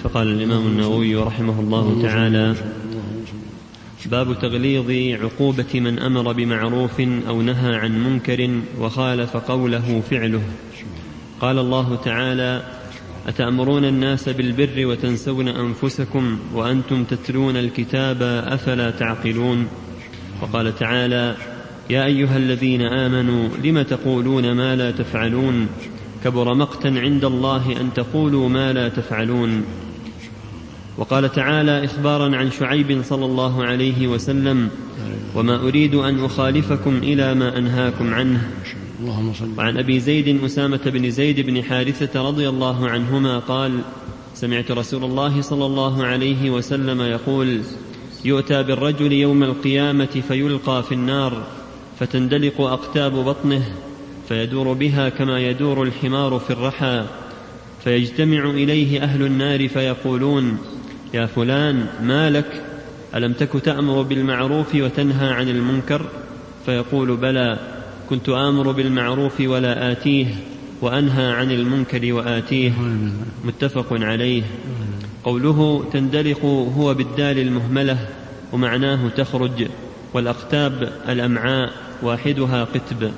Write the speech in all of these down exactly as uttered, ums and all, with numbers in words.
فقال الإمام النووي رحمه الله تعالى: باب تغليظ عقوبة من أمر بمعروف أو نهى عن منكر وخالف قوله فعله. قال الله تعالى: أتأمرون الناس بالبر وتنسون أنفسكم وأنتم تتلون الكتاب أفلا تعقلون. وقال تعالى: يا أيها الذين آمنوا لم تقولون ما لا تفعلون كبر مقتا عند الله أن تقولوا ما لا تفعلون. وقال تعالى إخبارا عن شعيب صلى الله عليه وسلم: وما أريد أن أخالفكم إلى ما أنهاكم عنه. وعن أبي زيد أسامة بن زيد بن حارثة رضي الله عنهما قال: سمعت رسول الله صلى الله عليه وسلم يقول: يؤتى بالرجل يوم القيامة فيلقى في النار فتندلق أقتاب بطنه فيدور بها كما يدور الحمار في الرحى، فيجتمع إليه أهل النار فيقولون: يا فلان ما لك؟ ألم تك تأمر بالمعروف وتنهى عن المنكر؟ فيقول: بلى، كنت آمر بالمعروف ولا آتيه وأنهى عن المنكر وآتيه. متفق عليه. قوله تندلق هو بالدال المهملة ومعناه تخرج، والأقتاب الأمعاء واحدها قتب.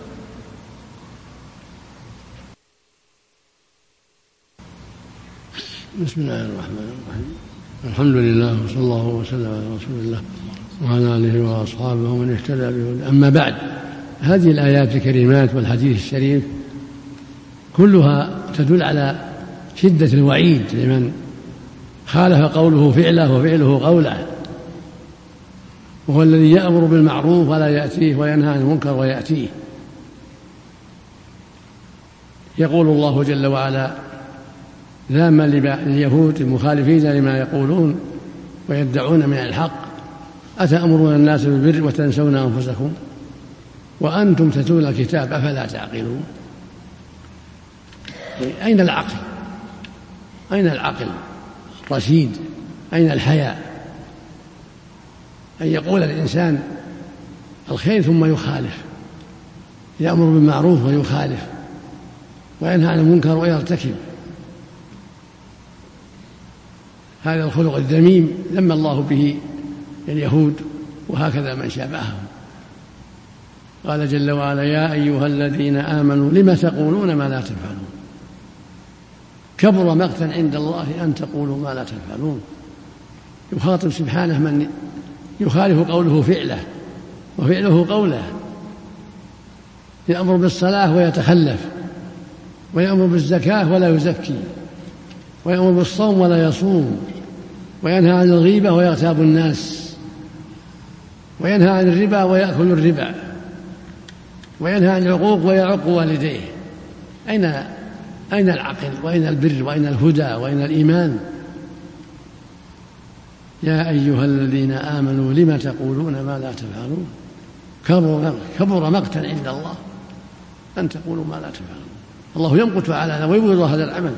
بسم الله الرحمن الرحيم. الحمد لله وصلى الله وسلم على رسول الله وعلى آله وأصحابه ومن اهتدى بهداه. أما بعد، هذه الآيات الكريمات والحديث الشريف كلها تدل على شدة الوعيد لمن خالف قوله فعله وفعله قوله، وهو الذي يأمر بالمعروف ولا يأتيه وينهى عن المنكر ويأتيه. يقول الله جل وعلا ذاما لليهود المخالفين لما يقولون ويدعون من الحق: أتأمرون الناس بالبر وتنسون أنفسكم وأنتم تتلون الكتاب أفلا تعقلون. أين العقل؟ أين العقل الرشيد؟ أين الحياء؟ أن يقول الإنسان الخير ثم يخالف، يأمر بالمعروف ويخالف، وينهى عن المنكر ويرتكب. هذا الخلق الذميم ذم الله به اليهود وهكذا من شابههم. قال جل وعلا: يا أيها الذين آمنوا لم تقولون ما لا تفعلون كبر مقتا عند الله أن تقولوا ما لا تفعلون. يخاطب سبحانه من يخالف قوله فعله وفعله قوله، يأمر بالصلاة ويتخلف، ويأمر بالزكاة ولا يزكي، ويأمر بالصوم ولا يصوم، وينهى عن الغيبة ويغتاب الناس، وينهى عن الربا ويأكل الربا، وينهى عن العقوق ويعق والديه. أين أين العقل وأين البر وأين الهدى وأين الإيمان؟ يا أيها الذين آمنوا لم تقولون ما لا تفعلون كبر, كبر مقتا عند الله أن تقولوا ما لا تفعلون. الله يمقت على هذا ويبغض هذا العمل.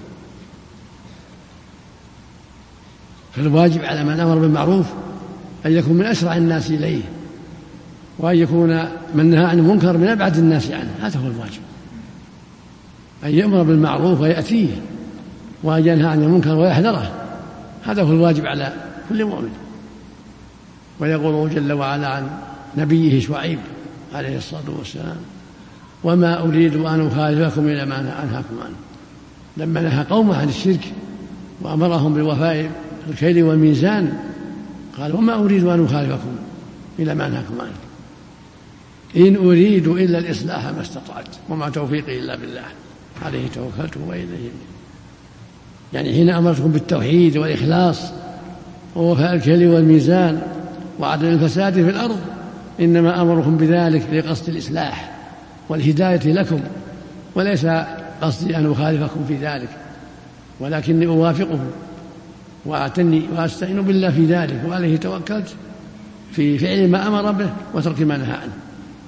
فالواجب على من أمر بالمعروف أن يكون من أسرع الناس إليه، وأن يكون من نهى عن المنكر من أبعد الناس عنه. هذا هو الواجب، أن يأمر بالمعروف ويأتيه، وأن ينهى عن المنكر ويحذره. هذا هو الواجب على كل مؤمن. ويقول جل وعلا عن نبيه شعيب عليه الصلاة والسلام: وما أريد أن أخالفكم إلى ما أنهاكم عنه. لما نهى قومه عن الشرك وأمرهم بالوفاء بالكيل والميزان قال: وما أريد أن أخالفكم إلى ما أنهاكم عنه إن أريد إلا الإصلاح ما استطعت وما توفيقي إلا بالله عليه توكلت وإليه. يعني حين أمرتكم بالتوحيد والإخلاص ووفاء الكيل والميزان وعدم الفساد في الأرض، إنما أمركم بذلك لقصد الإصلاح والهداية لكم، وليس قصدي أن أخالفكم في ذلك، ولكني أوافقه وأعتني وأستعين بالله في ذلك، وعليه توكلت في فعل ما أمر به وترك ما نهى عنه.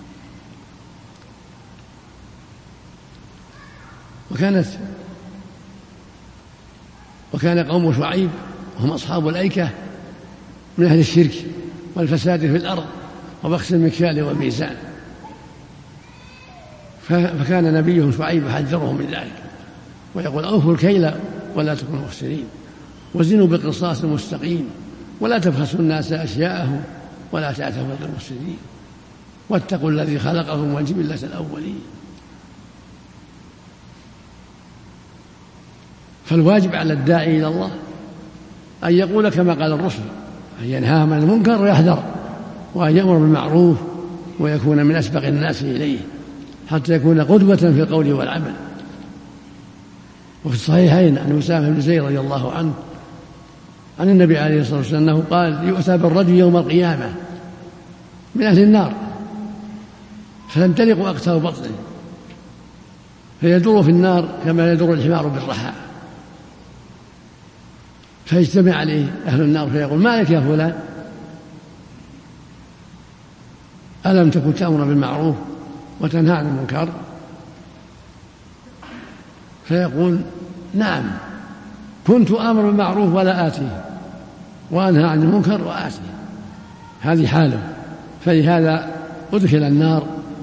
وكانت وكان قوم شعيب وهم أصحاب الأيكة من أهل الشرك والفساد في الأرض وبخس المكيال والميزان، فكان نبيهم شعيب يحذرهم من ذلك ويقول: أوفوا الكيل ولا تكونوا مخسرين. وزنوا بقصاص مستقيم ولا تبخسوا الناس أشياءهم ولا تعثوا في المفسدين واتقوا الذي خلقهم والجبلة الأولين. فالواجب على الداعي إلى الله أن يقول كما قال الرسل، أن ينهاهم عن المنكر ويحذر، وأن يأمر بالمعروف ويكون من أسبق الناس إليه حتى يكون قدوة في القول والعمل. وفي الصحيحين عن أسامة بن زيد رضي الله عنه عن النبي عليه الصلاة والسلام أنه قال: يؤتى بالرجل يوم القيامة من أهل النار فتنطلق أقتاب بطنه فيدور في النار كما يدور الحمار بالرحى، فيجتمع عليه أهل النار فيقول: ما لك يا فلان؟ ألم تكن تأمر بالمعروف وتنهى عن المنكر؟ فيقول: نعم، كنت آمر بالمعروف ولا آتيه وأنهى عن المنكر وآتيه. هذه حاله، فلهذا أدخل النار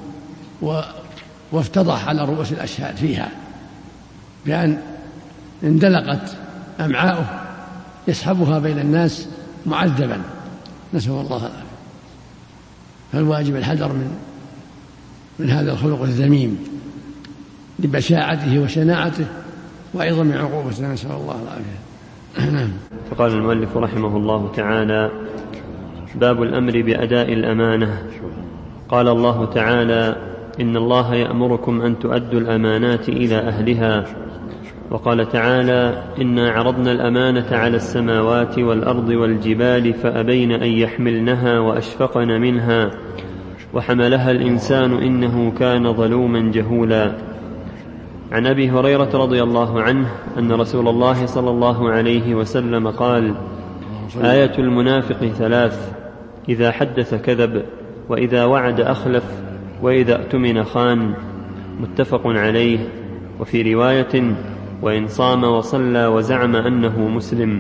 وافتضح على رؤوس الأشهاد فيها بأن اندلقت أمعاؤه يسحبها بين الناس معذبا، نسأل الله العافية. فالواجب الحذر من من هذا الخلق الذميم لبشاعته وشناعته وعظم عقوبته، نسأل الله العافية. فقال المؤلف رحمه الله تعالى: باب الأمر بأداء الأمانة. قال الله تعالى: إن الله يأمركم أن تؤدوا الأمانات إلى أهلها. وقال تعالى: إنا عرضنا الأمانة على السماوات والأرض والجبال فأبين أن يحملنها وأشفقن منها وحملها الإنسان إنه كان ظلوما جهولا. عن أبي هريرة رضي الله عنه أن رسول الله صلى الله عليه وسلم قال: آية المنافق ثلاث: إذا حدث كذب، وإذا وعد أخلف، وإذا اؤتمن خان. متفق عليه. وفي رواية: وإن صام وصلى وزعم أنه مسلم.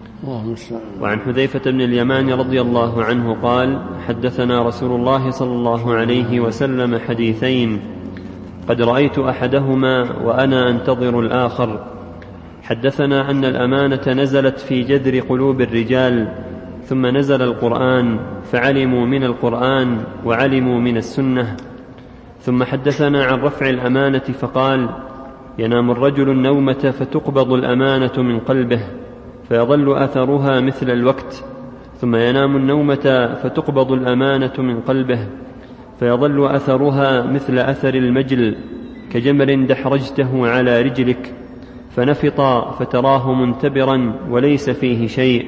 وعن حذيفة بن اليمان رضي الله عنه قال: حدثنا رسول الله صلى الله عليه وسلم حديثين قد رأيت أحدهما وأنا أنتظر الآخر. حدثنا أن الأمانة نزلت في جذر قلوب الرجال، ثم نزل القرآن فعلموا من القرآن وعلموا من السنة. ثم حدثنا عن رفع الأمانة فقال: ينام الرجل النومة فتقبض الأمانة من قلبه فيظل أثرها مثل الوقت، ثم ينام النومة فتقبض الأمانة من قلبه فيظل أثرها مثل أثر المجل كجمر دحرجته على رجلك فنفط فتراه منتبرا وليس فيه شيء،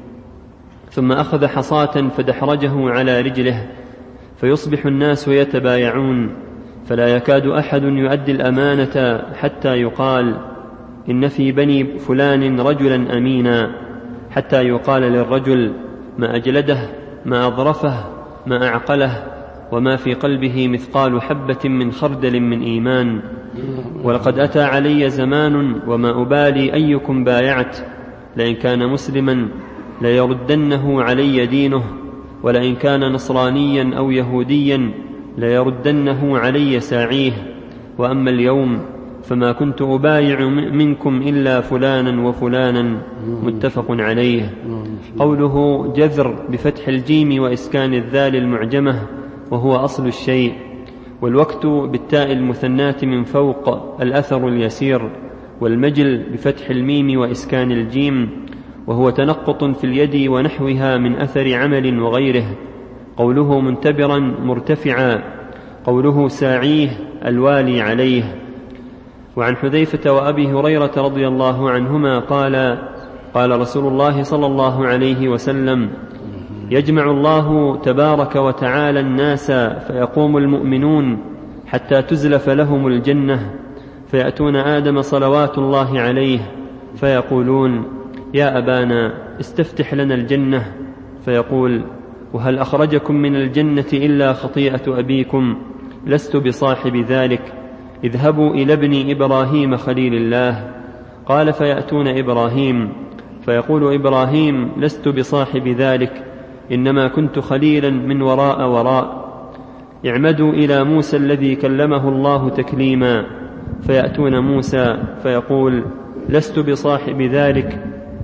ثم أخذ حصاة فدحرجه على رجله فيصبح الناس يتبايعون فلا يكاد أحد يؤدي الأمانة حتى يقال: إن في بني فلان رجلا أمينا، حتى يقال للرجل: ما أجلده، ما أظرفه، ما أعقله، وما في قلبه مثقال حبة من خردل من إيمان. ولقد أتى علي زمان وما أبالي أيكم بايعت، لئن كان مسلما ليردنه علي دينه، ولئن كان نصرانيا أو يهوديا ليردنه علي ساعيه. وأما اليوم فما كنت أبايع منكم إلا فلانا وفلانا. متفق عليه. قوله جذر بفتح الجيم وإسكان الذال المعجمة وهو أصل الشيء، والوقت بالتاء المثناة من فوق الأثر اليسير، والمجل بفتح الميم وإسكان الجيم وهو تنقط في اليد ونحوها من أثر عمل وغيره. قوله منتبرا مرتفعا، قوله ساعيه الوالي عليه. وعن حذيفة وأبي هريرة رضي الله عنهما قال: قال رسول الله صلى الله عليه وسلم: يجمع الله تبارك وتعالى الناس فيقوم المؤمنون حتى تزلف لهم الجنة، فيأتون آدم صلوات الله عليه فيقولون: يا أبانا استفتح لنا الجنة، فيقول: وهل أخرجكم من الجنة إلا خطيئة أبيكم؟ لست بصاحب ذلك، اذهبوا إلى ابن إبراهيم خليل الله. قال: فيأتون إبراهيم فيقول إبراهيم: لست بصاحب ذلك، إنما كنت خليلا من وراء وراء. اعمدوا إلى موسى الذي كلمه الله تكليما، فيأتون موسى فيقول: لست بصاحب ذلك،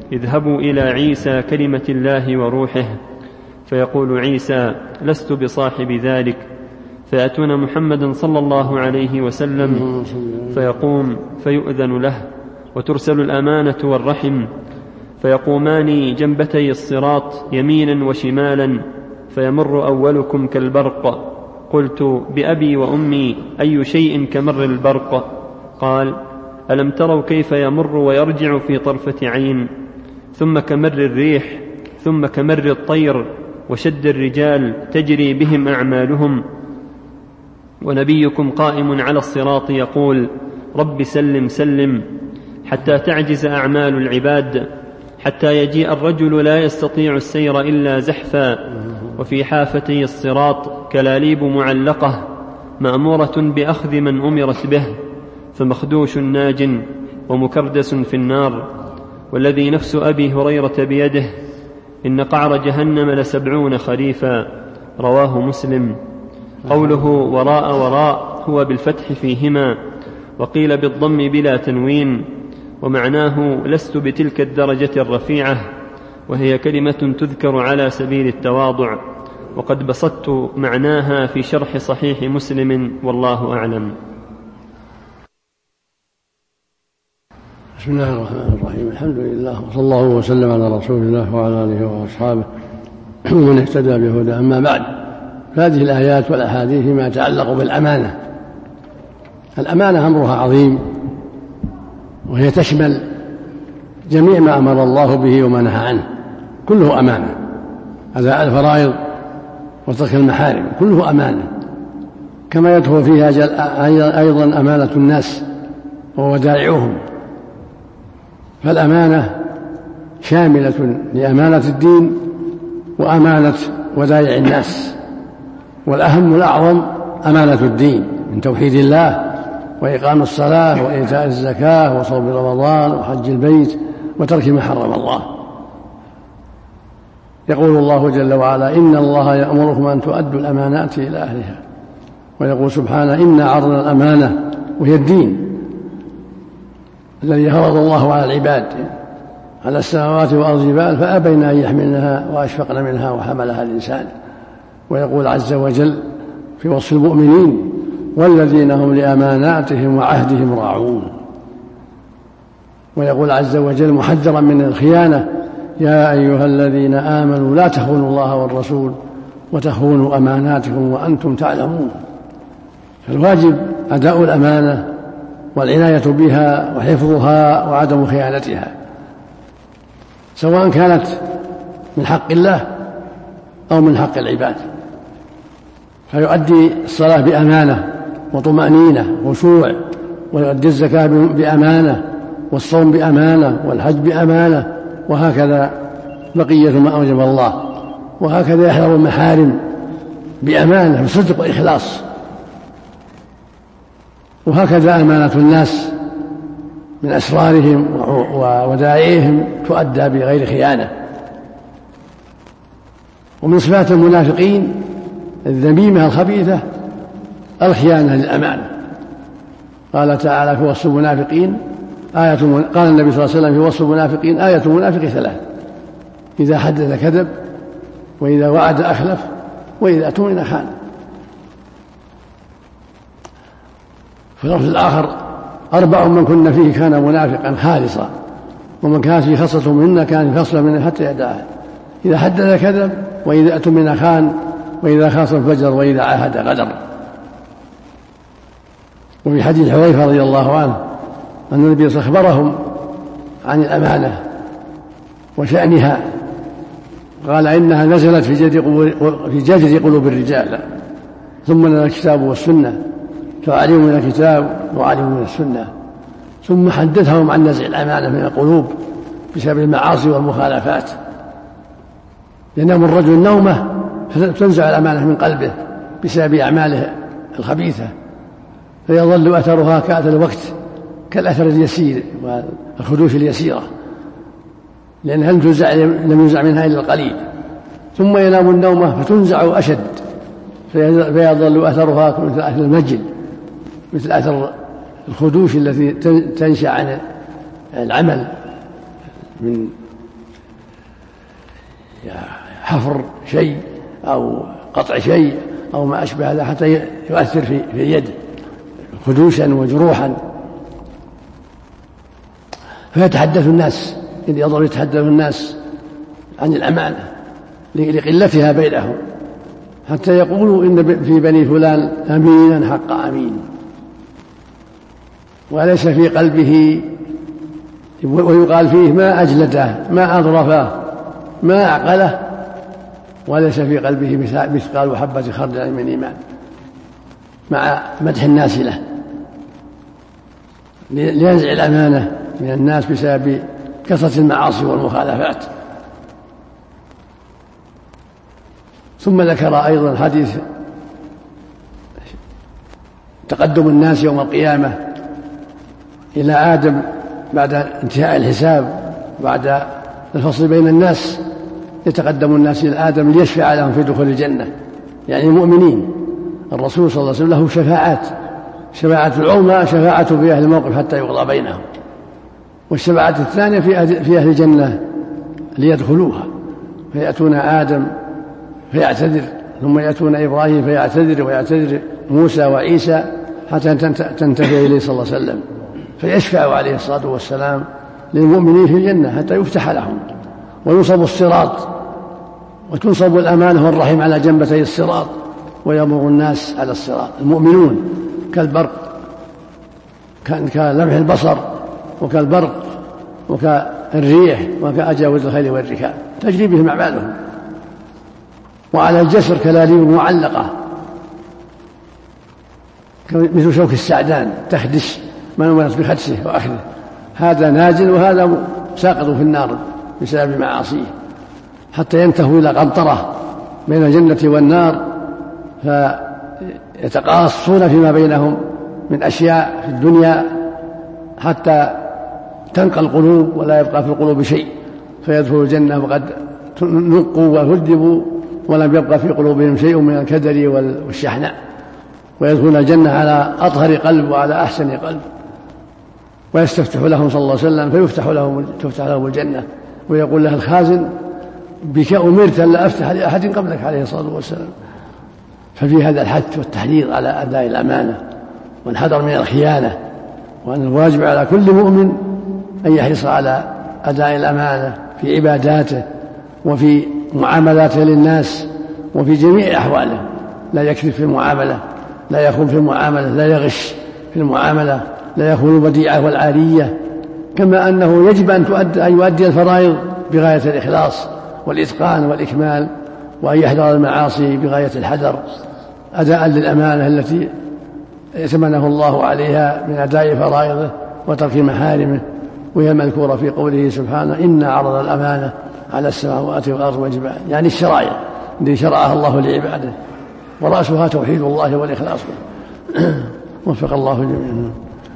اذهبوا إلى عيسى كلمة الله وروحه، فيقول عيسى لست بصاحب ذلك، فيأتون محمدا صلى الله عليه وسلم فيقوم فيؤذن له، وترسل الأمانة والرحم، فيقومان جنبتي الصراط يمينا وشمالا، فيمر أولكم كالبرق. قلت بأبي وأمي أي شيء كمر البرق؟ قال ألم تروا كيف يمر ويرجع في طرفة عين، ثم كمر الريح، ثم كمر الطير، وشد الرجال تجري بهم أعمالهم، ونبيكم قائم على الصراط يقول رب سلم سلم، حتى تعجز أعمال العباد، حتى يجيء الرجل لا يستطيع السير إلا زحفا، وفي حافتي الصراط كلاليب معلقة مأمورة بأخذ من أمرت به، فمخدوش ناج ومكردس في النار، والذي نفس أبي هريرة بيده إن قعر جهنم لسبعون خريفا، رواه مسلم. قوله وراء وراء هو بالفتح فيهما، وقيل بالضم بلا تنوين، ومعناه لست بتلك الدرجة الرفيعة، وهي كلمة تذكر على سبيل التواضع، وقد بسطت معناها في شرح صحيح مسلم، والله أعلم. بسم الله الرحمن الرحيم، الحمد لله وصلى الله وسلم على رسول الله وعلى آله وأصحابه ومن اهتدى بهداه. أما بعد، هذه الآيات والأحاديث فيما يتعلق بالأمانة. الأمانة أمرها عظيم، وهي تشمل جميع ما أمر الله به وما نهى عنه، كله أمانة. أداء الفرائض وترك المحارم كله أمانة، كما يدخل فيها أيضا أمانة الناس وودائعهم. فالأمانة شاملة لأمانة الدين وأمانة ودائع الناس، والأهم والأعظم أمانة الدين من توحيد الله وإقام الصلاة وإيتاء الزكاة وصوم رمضان وحج البيت وترك ما حرم الله. يقول الله جل وعلا إن الله يأمركم أن تؤدوا الأمانات إلى أهلها، ويقول سبحانه إنا عرضنا الأمانة، وهي الدين الذي فرض الله على العباد على السماوات والأرض جبال فأبين أن يحملنها وأشفقن منها وحملها الإنسان. ويقول عز وجل في وصف المؤمنين والذين هم لأماناتهم وعهدهم راعون. ويقول عز وجل محذرا من الخيانة يا أيها الذين آمنوا لا تخونوا الله والرسول وتخونوا أماناتكم وأنتم تعلمون. فالواجب أداء الأمانة والعناية بها وحفظها وعدم خيانتها، سواء كانت من حق الله أو من حق العباد. فيؤدي الصلاة بأمانة وطمأنينة وخشوع، ويؤدي الزكاة بأمانة، والصوم بأمانة، والحج بأمانة، وهكذا بقية ما أوجب الله. وهكذا يحذر المحارم بأمانة بصدق وإخلاص. وهكذا أمانة الناس من أسرارهم وودائعهم تؤدى بغير خيانة. ومن صفات المنافقين الذميمة الخبيثة الخيانة للأمانة. قال تعالى في وصف المنافقين آية قال النبي صلى الله عليه وسلم في وصف المنافقين آية المنافق ثلاث: إذا حدث كذب، وإذا وعد أخلف، وإذا اؤتمن خان. في اللفظ الآخر أربع من كن فيه كان منافقا خالصا، ومن كانت فيه خصلة منا كان فصلا منه حتى يدعها: إذا حدث كذب، وإذا اؤتمن خان، وإذا خاصم فجر، وإذا عاهد غدر. وفي حديث حذيفة رضي الله عنه أن النبي صلى الله عليه وسلم أخبرهم عن الأمانة وشأنها، قال إنها نزلت في جذر قلوب الرجال، ثم لنا الكتاب والسنة، فعلموا من الكتاب وعلموا من السنة، ثم حدثهم عن نزع الأمانة من القلوب بسبب المعاصي والمخالفات. ينام الرجل نومه فتنزع الأمانة من قلبه بسبب أعماله الخبيثة، فيظل أثرها كأثر الوقت، كالأثر اليسير والخدوش اليسيرة، لأنها لم ينزع منها إلا القليل. ثم ينام النومة فتنزع أشد، فيظل أثرها مثل أثر المجل، مثل أثر الخدوش التي تنشأ عن العمل من حفر شيء أو قطع شيء أو ما أشبه هذا حتى يؤثر في اليد خدوشا وجروحا، فيتحدث الناس إذ يضر يتحدث الناس عن الأمانة لقلتها بينهم، حتى يقولوا إن في بني فلان أمينا حق أمين، وليس في قلبه، ويقال فيه ما أجلده ما أظرفه ما أعقله، وليس في قلبه مثقال حبة خردل من إيمان، مع مدح الناس له لينزع الأمانة من الناس بسبب كثرة المعاصي والمخالفات. ثم ذكر أيضا حديث تقدم الناس يوم القيامة إلى آدم بعد انتهاء الحساب بعد الفصل بين الناس، يتقدم الناس إلى آدم ليشفع لهم في دخول الجنة، يعني المؤمنين. الرسول صلى الله عليه وسلم له شفاعات، شفاعة العظمى شفاعة في أهل الموقف حتى يقضى بينهم، والشفاعة الثانية في أهل الجنة ليدخلوها، فيأتون آدم فيعتذر، ثم يأتون إبراهيم فيعتذر، ويعتذر موسى وعيسى حتى تنتهي إليه صلى الله عليه وسلم، فيشفع عليه الصلاة والسلام للمؤمنين في الجنة حتى يفتح لهم، وينصب الصراط وتنصب الأمانة والرحم على جنبتي الصراط، ويمر الناس على الصراط المؤمنون كالبرق كلمح البصر وكالبرق وكالريح وكأجاوز الخيل والركاب تجري بهم أعمالهم، وعلى الجسر كلاليب معلقة مثل شوك السعدان تخدش من أمرت بخدشه وأخذه، هذا نازل وهذا ساقط في النار بسبب معاصيه، حتى ينتهوا إلى قنطرة بين الجنة والنار، فيتقاصون فيما بينهم من أشياء في الدنيا حتى تنقى القلوب ولا يبقى في القلوب شيء، فيدخلوا الجنة وقد نقوا وهذبوا ولم يبقى في قلوبهم شيء من الكدر والشحناء، ويدخلون الجنة على أطهر قلب وعلى أحسن قلب، ويستفتح لهم صلى الله عليه وسلم فيفتح لهم تفتح لهم الجنة، ويقول له الخازن بك أمرت ألا أفتح لأحد قبلك عليه الصلاة والسلام. ففي هذا الحث والتحريض على أداء الأمانة والحذر من الخيانة، وأن الواجب على كل مؤمن أن يحرص على أداء الأمانة في عباداته وفي معاملاته للناس وفي جميع أحواله، لا يكذب في المعاملة، لا يخون في المعاملة، لا يغش في المعاملة، لا يخون الوديعة والعارية، كما أنه يجب أن تؤدي أن يؤدي الفرائض بغاية الإخلاص والإتقان والإكمال، وأن يحذر المعاصي بغاية الحذر أداء للأمانة التي ائتمنه الله عليها من أداء فرائضه وترك محارمه، وهي مذكورة في قوله سبحانه إنا عرضنا الأمانة على السماوات والأرض والجبال، يعني الشرائع التي شرعها الله لعباده، ورأسها توحيد الله والإخلاص. وفق الله جميعا.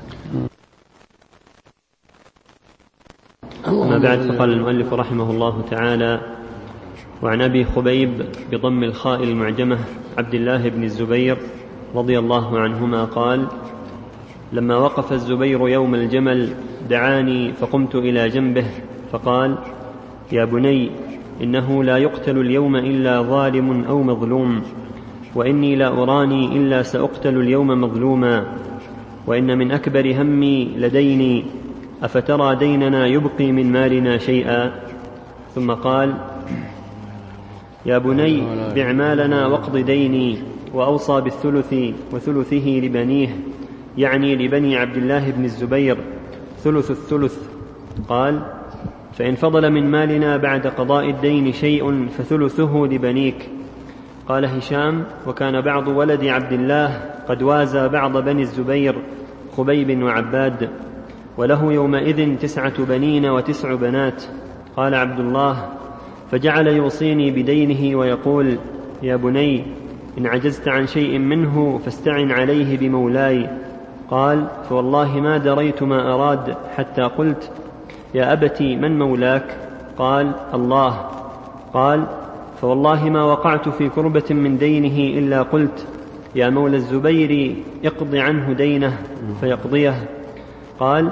أما بعد، فقال المؤلف رحمه الله تعالى: وعن أبي خبيب بضم الخاء المعجمة عبد الله بن الزبير رضي الله عنهما قال: لما وقف الزبير يوم الجمل دعاني فقمت إلى جنبه فقال: يا بني، إنه لا يقتل اليوم إلا ظالم أو مظلوم، وإني لا أراني إلا سأقتل اليوم مظلوما، وإن من أكبر همي لديني، أفترى ديننا يبقي من مالنا شيئا؟ ثم قال: يا بني، بع مالنا واقض ديني. وأوصى بالثلث وثلثه لبنيه، يعني لبني عبد الله بن الزبير، ثلث الثلث. قال: فإن فضل من مالنا بعد قضاء الدين شيء فثلثه لبنيك. قال هشام: وكان بعض ولد عبد الله قد وازى بعض بني الزبير خبيب وعباد، وله يومئذ تسعة بنين وتسع بنات. قال عبد الله: فجعل يوصيني بدينه ويقول: يا بني، إن عجزت عن شيء منه فاستعن عليه بمولاي. قال: فوالله ما دريت ما أراد حتى قلت: يا أبتي، من مولاك؟ قال: الله. قال: فوالله ما وقعت في كربة من دينه إلا قلت: يا مولى الزبير، اقض عنه دينه، فيقضيه. قال: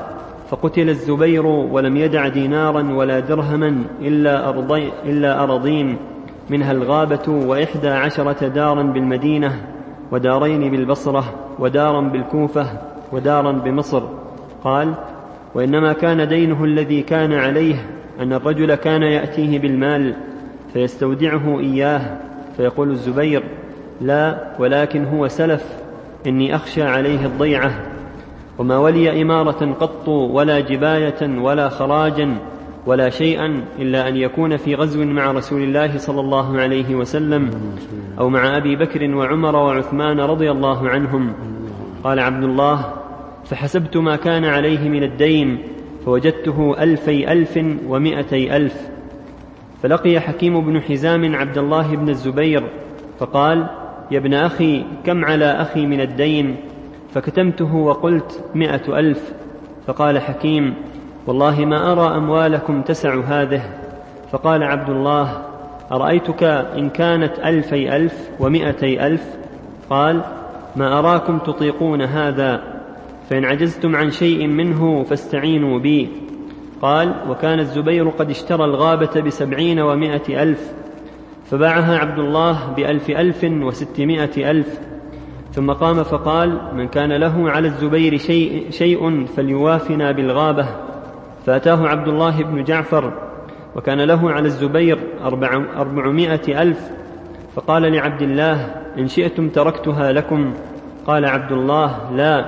فقتل الزبير ولم يدع دينارا ولا درهما إلا, أرضي إلا أراضين منها الغابة وإحدى عشرة دارا بالمدينة ودارين بالبصرة ودارا بالكوفة ودارا بمصر. قال: وإنما كان دينه الذي كان عليه أن الرجل كان يأتيه بالمال فيستودعه إياه، فيقول الزبير: لا، ولكن هو سلف، إني أخشى عليه الضيعة، وما ولي إمارة قط ولا جباية ولا خراجا ولا شيئا إلا أن يكون في غزو مع رسول الله صلى الله عليه وسلم أو مع أبي بكر وعمر وعثمان رضي الله عنهم. قال عبد الله: فحسبت ما كان عليه من الدين فوجدته ألفي ألف ومائتي ألف. فلقي حكيم بن حزام عبد الله بن الزبير فقال: يا ابن أخي، كم على أخي من الدين؟ فكتمته وقلت: مائة ألف. فقال حكيم: والله ما أرى أموالكم تسع هذه. فقال عبد الله: أرأيتك إن كانت ألفي ألف ومائتي ألف؟ قال: ما أراكم تطيقون هذا، فإن عجزتم عن شيء منه فاستعينوا بي. قال: وكان الزبير قد اشترى الغابة بسبعين ومائة ألف، فباعها عبد الله بألف ألف وستمائة ألف. ثم قام فقال: من كان له على الزبير شيء, شيء فليوافنا بالغابة. فأتاه عبد الله بن جعفر وكان له على الزبير أربعمائة ألف، فقال لعبد الله: إن شئتم تركتها لكم. قال عبد الله: لا.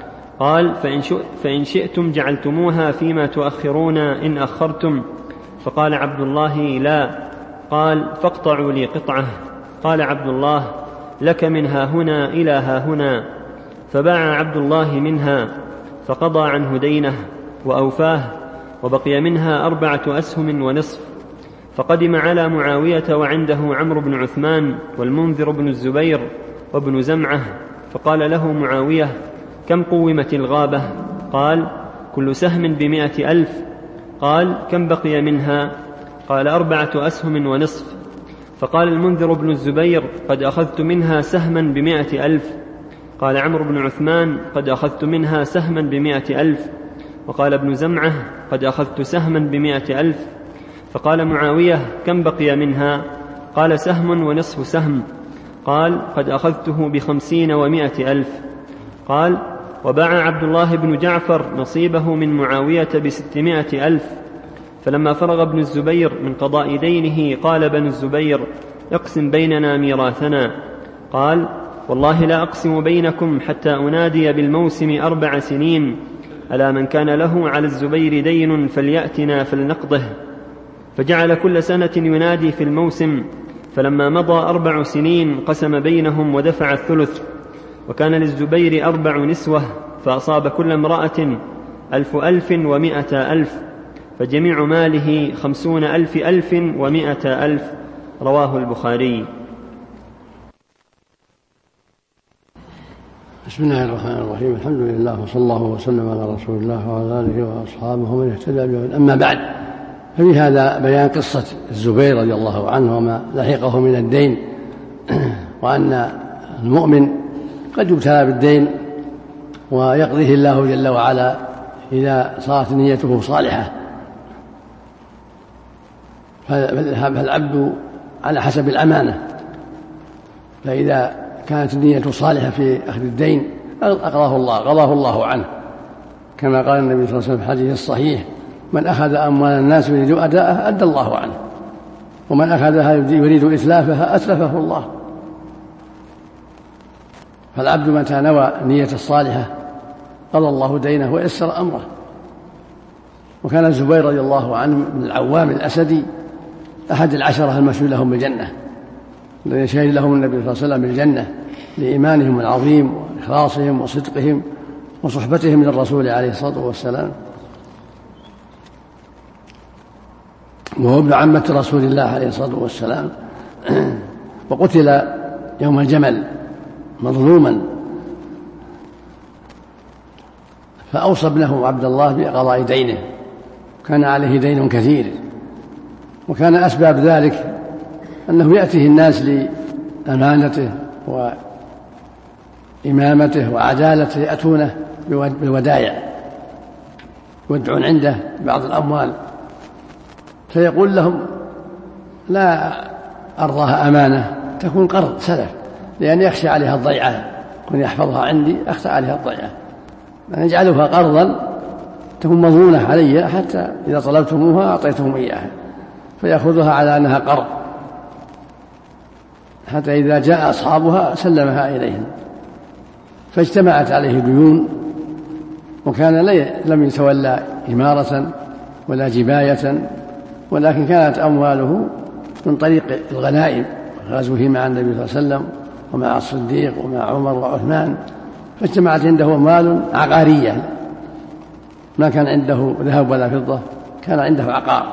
قال: فإن شئتم جعلتموها فيما تؤخرون إن أخرتم. فقال عبد الله: لا. قال: فاقطعوا لي قطعة. قال عبد الله: لك منها هنا إلى ها هنا. فباع عبد الله منها فقضى عنه دينه وأوفاه، وبقي منها أربعة أسهم ونصف. فقدم على معاوية وعنده عمرو بن عثمان والمنذر بن الزبير وابن زمعة، فقال له معاوية: كم قومت الغابة؟ قال: كل سهم بمائة ألف. قال: كم بقي منها؟ قال: أربعة أسهم ونصف. فقال المنذر بن الزبير: قد أخذت منها سهما بمائة ألف. قال عمرو بن عثمان: قد أخذت منها سهما بمائة ألف. وقال ابن زمعة: قد أخذت سهما بمائة ألف. فقال معاوية: كم بقي منها؟ قال: سهم ونصف سهم. قال: قد أخذته بخمسين ومائة ألف. قال: وباع عبد الله بن جعفر نصيبه من معاوية بستمائة ألف. فلما فرغ ابن الزبير من قضاء دينه قال بن الزبير: اقسم بيننا ميراثنا. قال: والله لا أقسم بينكم حتى أنادي بالموسم أربع سنين: ألا من كان له على الزبير دين فليأتنا فلنقضه. فجعل كل سنة ينادي في الموسم، فلما مضى أربع سنين قسم بينهم ودفع الثلث. وكان للزبير أربع نسوة، فأصاب كل امرأة ألف ألف ومائة ألف، فجميع ماله خمسون ألف ألف ومائة ألف. رواه البخاري. بسم الله الرحمن الرحيم. الحمد لله وصلى الله وسلم على رسول الله وعلى آله وأصحابه ومن اهتدى به. أما بعد، ففي هذا بيان قصة الزبير رضي الله عنه وما لحقه من الدين، وأن المؤمن قد يبتلى بالدين ويقضيه الله جل وعلا إذا صارت نيته صالحة، فالعبد على حسب الأمانة، فإذا كانت النية صالحة في أخذ الدين أقضاه الله قضاه الله عنه، كما قال النبي صلى الله عليه وسلم في الحديث الصحيح: من أخذ أموال الناس يريد أداءها أدى الله عنه، ومن أخذها يريد إتلافها أتلفه الله. فالعبد متى نوى النية الصالحة قضى الله دينه ويسر أمره. وكان الزبير رضي الله عنه من العوام الأسدي أحد العشرة المشهود لهم بالجنة، الذين شهد لهم النبي صلى الله عليه وسلم بالجنة لإيمانهم العظيم وإخلاصهم وصدقهم وصحبتهم للرسول عليه الصلاة والسلام. وهو ابن عمة رسول الله عليه الصلاة والسلام، وقتل يوم الجمل مظلوما، فأوصى ابنه عبد الله بقضاء دينه، كان عليه دين كثير. وكان أسباب ذلك أنه يأتيه الناس لأمانته وإمامته وعدالته، يأتونه بالودائع، يودعون عنده بعض الأموال، فيقول لهم لا أرضاها أمانة، تكون قرض سلف، لأن يخشى عليها الضيعة، كن يحفظها عندي أخشى عليها الضيعة، نجعلها قرضا تكون مضمونة علي حتى إذا طلبتموها أعطيتهم إياها، فيأخذها على أنها قرض حتى إذا جاء أصحابها سلمها إليهم. فاجتمعت عليه ديون، وكان لم يتولى إمارة ولا جباية، ولكن كانت أمواله من طريق الغنائم، غزوه مع النبي صلى الله عليه وسلم ومع الصديق ومع عمر وعثمان، فاجتمعت عنده أموال عقارية، ما كان عنده ذهب ولا فضة، كان عنده عقار،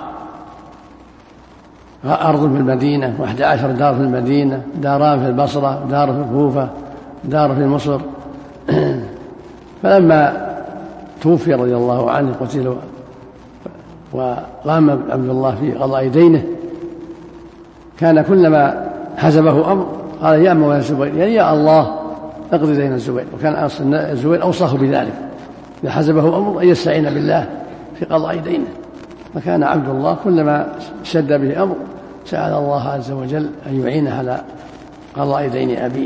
أرض في المدينة واحد عشر دار في المدينة، داران في البصرة، دار في الكوفة، دار في مصر. فلما توفي رضي الله عنه قتل وقام عبد الله في قضاء دينه، كان كلما حزبه أمر قال يا مولانا الزبير، يعني يا الله اقضي دين الزبير، وكان أصلا الزبير أوصاه بذلك إذا حزبه أمر أن يستعين بالله في قضاء دينه. فكان عبد الله كلما شد به أمر سأل الله عز وجل أن يعينه على قضاء دين أبيه،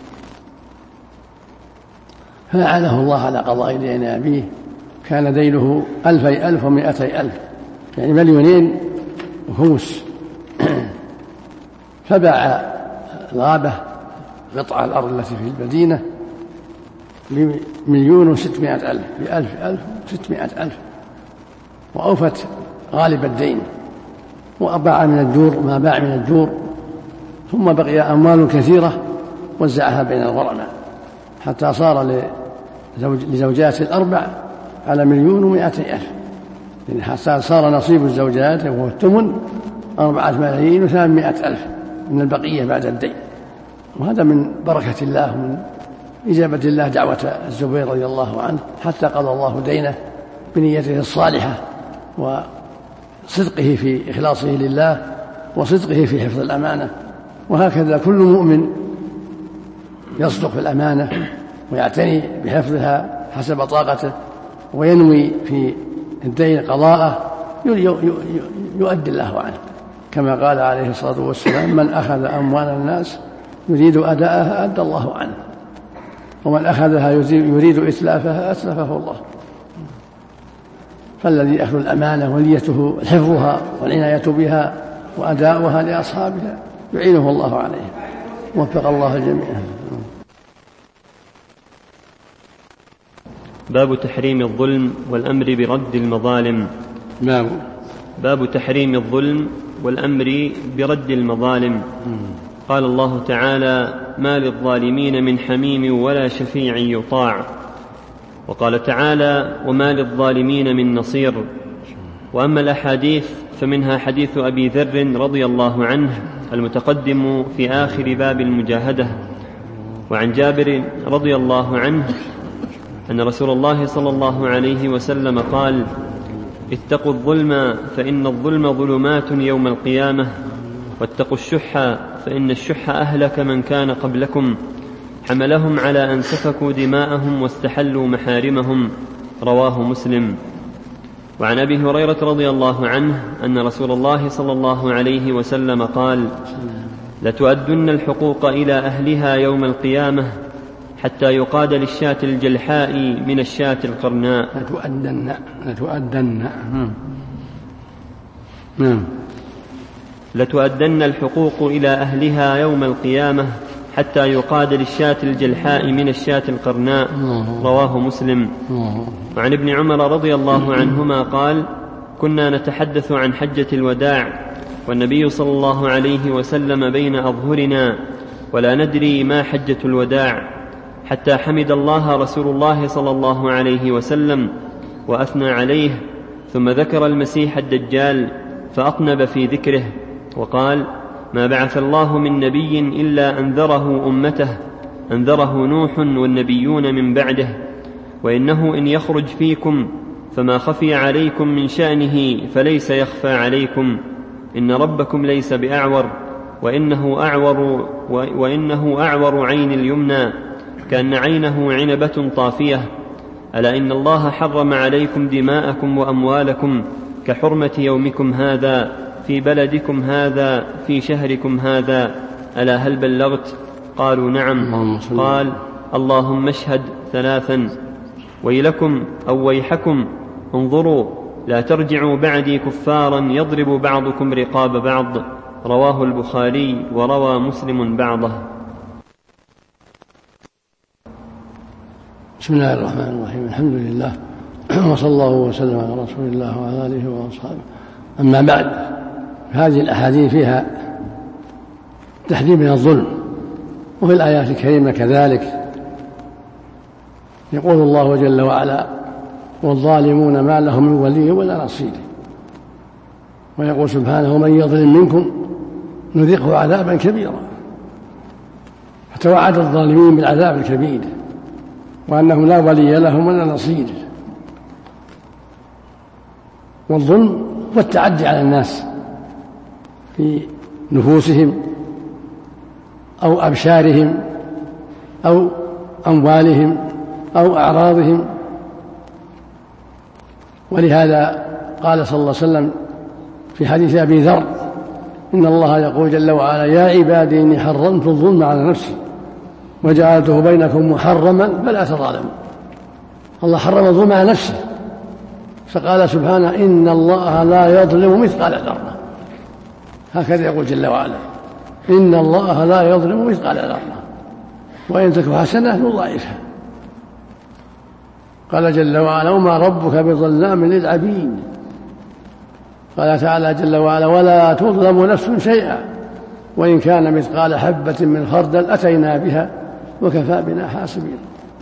فأعانه الله على قضاء دين أبيه. كان دينه ألفي ألف ومائتي ألف، يعني مليونين وخمس. فباع الغابة قطع الأرض التي في المدينة بمليون وستمائة ألف، بألف ألف وستمائة ألف، وأوفت غالب الدين، وأباع من الدور ما باع من الدور. ثم بقي أموال كثيرة وزعها بين الغرماء، حتى صار لزوجات الأربع على مليون ومائتي ألف، يعني حتى صار نصيب الزوجات وهو الثمن أربعة ملايين وثمانمائة ألف من البقية بعد الدين. وهذا من بركة الله ومن إجابة الله دعوة الزبير رضي الله عنه، حتى قضى الله دينه بنيته الصالحة وصدقه في إخلاصه لله وصدقه في حفظ الأمانة. وهكذا كل مؤمن يصدق في الأمانة ويعتني بحفظها حسب طاقته، وينوي في الدين قضاءه يؤدي الله عنه، كما قال عليه الصلاة والسلام: من أخذ أموال الناس يريد أداءها أدى الله عنه، ومن أخذها يريد إتلافها أتلفه الله. فالذي أخذ الأمانة وليته حفظها والعناية بها وأداؤها لأصحابها يعينه الله عليه. وفق الله الجميع. باب تحريم الظلم والأمر برد المظالم. باب باب تحريم الظلم والأمر برد المظالم. قال الله تعالى: ما للظالمين من حميم ولا شفيع يطاع. وقال تعالى: وما للظالمين من نصير. وأما الأحاديث فمنها حديث أبي ذر رضي الله عنه المتقدم في آخر باب المجاهدة. وعن جابر رضي الله عنه أن رسول الله صلى الله عليه وسلم قال: اتقوا الظلم فإن الظلم ظلمات يوم القيامة، واتقوا الشح فإن الشح أهلك من كان قبلكم، حملهم على أن سفكوا دماءهم واستحلوا محارمهم. رواه مسلم. وعن أبي هريرة رضي الله عنه أن رسول الله صلى الله عليه وسلم قال: لتؤدن الحقوق إلى أهلها يوم القيامة حتى يقاد للشاة الجلحاء من الشاة القرناء. لتؤدن لتؤدن نعم لتؤدن الحقوق إلى أهلها يوم القيامة حتى يقاد للشاة الجلحاء من الشاة القرناء. رواه مسلم. وعن ابن عمر رضي الله عنهما قال: كنا نتحدث عن حجة الوداع والنبي صلى الله عليه وسلم بين أظهرنا ولا ندري ما حجة الوداع، حتى حمد الله رسول الله صلى الله عليه وسلم وأثنى عليه، ثم ذكر المسيح الدجال فأطنب في ذكره وقال: ما بعث الله من نبي إلا أنذره أمته، أنذره نوح والنبيون من بعده، وإنه إن يخرج فيكم فما خفي عليكم من شأنه فليس يخفى عليكم، إن ربكم ليس بأعور، وإنه أعور, وإنه أعور عين اليمنى كأن عينه عنبة طافية، ألا إن الله حرم عليكم دماءكم وأموالكم كحرمة يومكم هذا في بلدكم هذا في شهركم هذا، ألا هل بلغت؟ قالوا نعم. قال اللهم اشهد ثلاثا، ويلكم أو ويحكم انظروا لا ترجعوا بعدي كفارا يضرب بعضكم رقاب بعض. رواه البخاري وروى مسلم بعضه. بسم الله الرحمن الرحيم. الحمد لله وصلى الله وسلم على رسول الله وعلى آله وأصحابه. أما بعد، هذه الأحاديث فيها تحذير من الظلم، وفي الآيات الكريمة كذلك. يقول الله جل وعلا والظالمون ما لهم من ولي ولا نصير، ويقول سبحانه ومن يظلم منكم نذقه عذابا كبيرا. فتوعد الظالمين بالعذاب الكبير وأنه لا ولي لهم ولا نصير. والظلم هو التعدي على الناس في نفوسهم أو أبشارهم أو أموالهم أو أعراضهم. ولهذا قال صلى الله عليه وسلم في حديث أبي ذر إن الله يقول جل وعلا يا عبادي إني حرمت الظلم على نفسي وجعلته بينكم محرما فلا تظالموا. الله حرم الظلم على نفسه، فقال سبحانه إن الله لا يظلم مثقال ذرة. هكذا يقول جل وعلا إن الله لا يظلم مثقال ذرة وإن تك حسنة يضاعفها. قال جل وعلا وما ربك بظلام للعبيد. قال تعالى جل وعلا ولا تظلم نفس شيئا وإن كان مثقال حبة من خردل أتينا بها وكفى بنا حاسبين.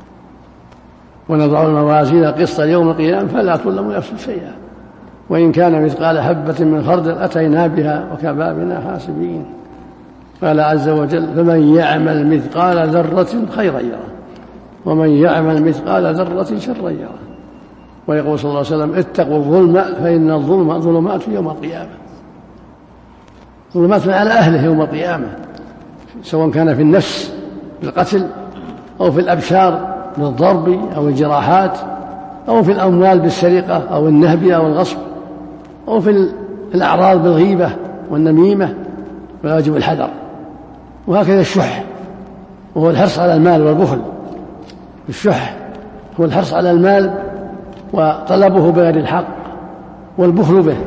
ونضع الموازين قسط يوم القيامة فلا تظلم نفس شيئا وإن كان مثقال حبة من خردل أتينا بها وكفى بنا حاسبين. قال عز وجل فمن يعمل مثقال ذرة خيرا يره ومن يعمل مثقال ذرة شرا يره. ويقول صلى الله عليه وسلم اتقوا الظلم فإن الظلم ظلمات يوم القيامة. ظلمات على أهله يوم القيامة، سواء كان في النفس بالقتل أو في الأبشار بالضرب أو الجراحات أو في الأموال بالسرقة أو النهب أو الغصب أو في الأعراض بالغيبة والنميمة. ويجب الحذر. وهكذا الشح وهو الحرص على المال والبخل. الشح هو الحرص على المال وطلبه بغير الحق والبخل به.